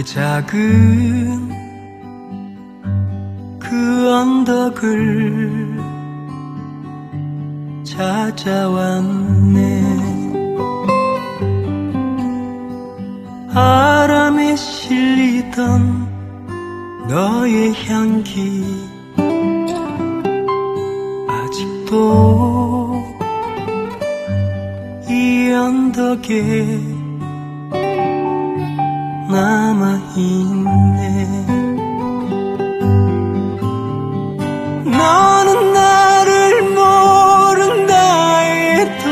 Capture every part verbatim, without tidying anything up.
그 작은 그 언덕을 찾아왔네. 바람에 실리던 너의 향기 아직도 이 언덕에 남아있네. 너는 나를 모른다 해도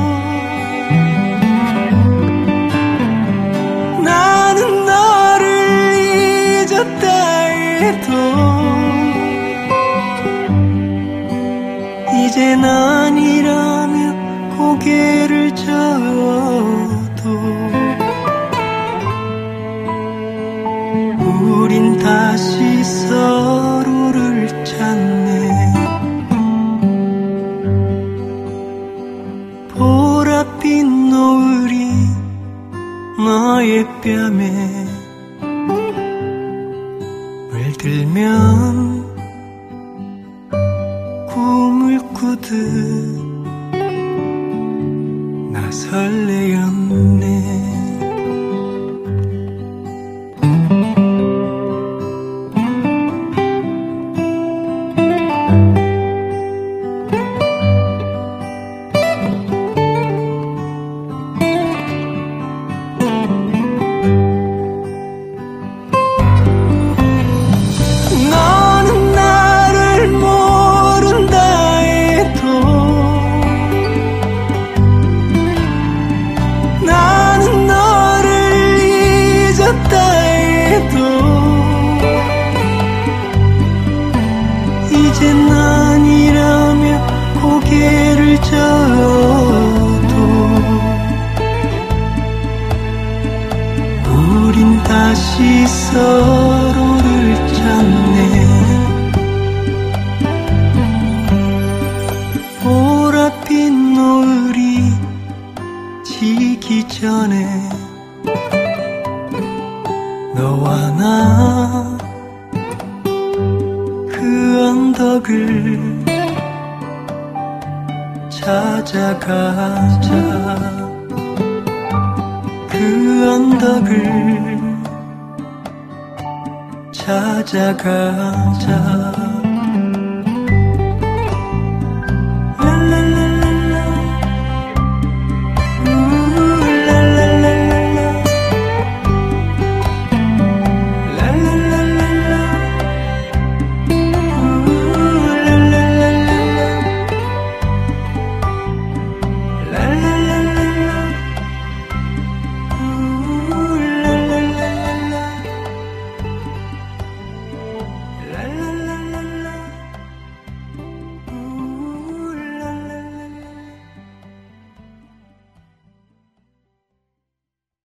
나는 너를 잊었다 해도 이젠 아니라면 고개를 져도 우린 다시 서로를 찾네. 보랏빛 노을이 너의 뺨에 물들면 꿈을 꾸듯 나 설레었네. 이젠 아니라면 고개를 져도 우린 다시 서로를 찾네. 보랏빛 노을이 지기 전에 너와 나 그 언덕을 찾아가자. 그 언덕을 찾아가자.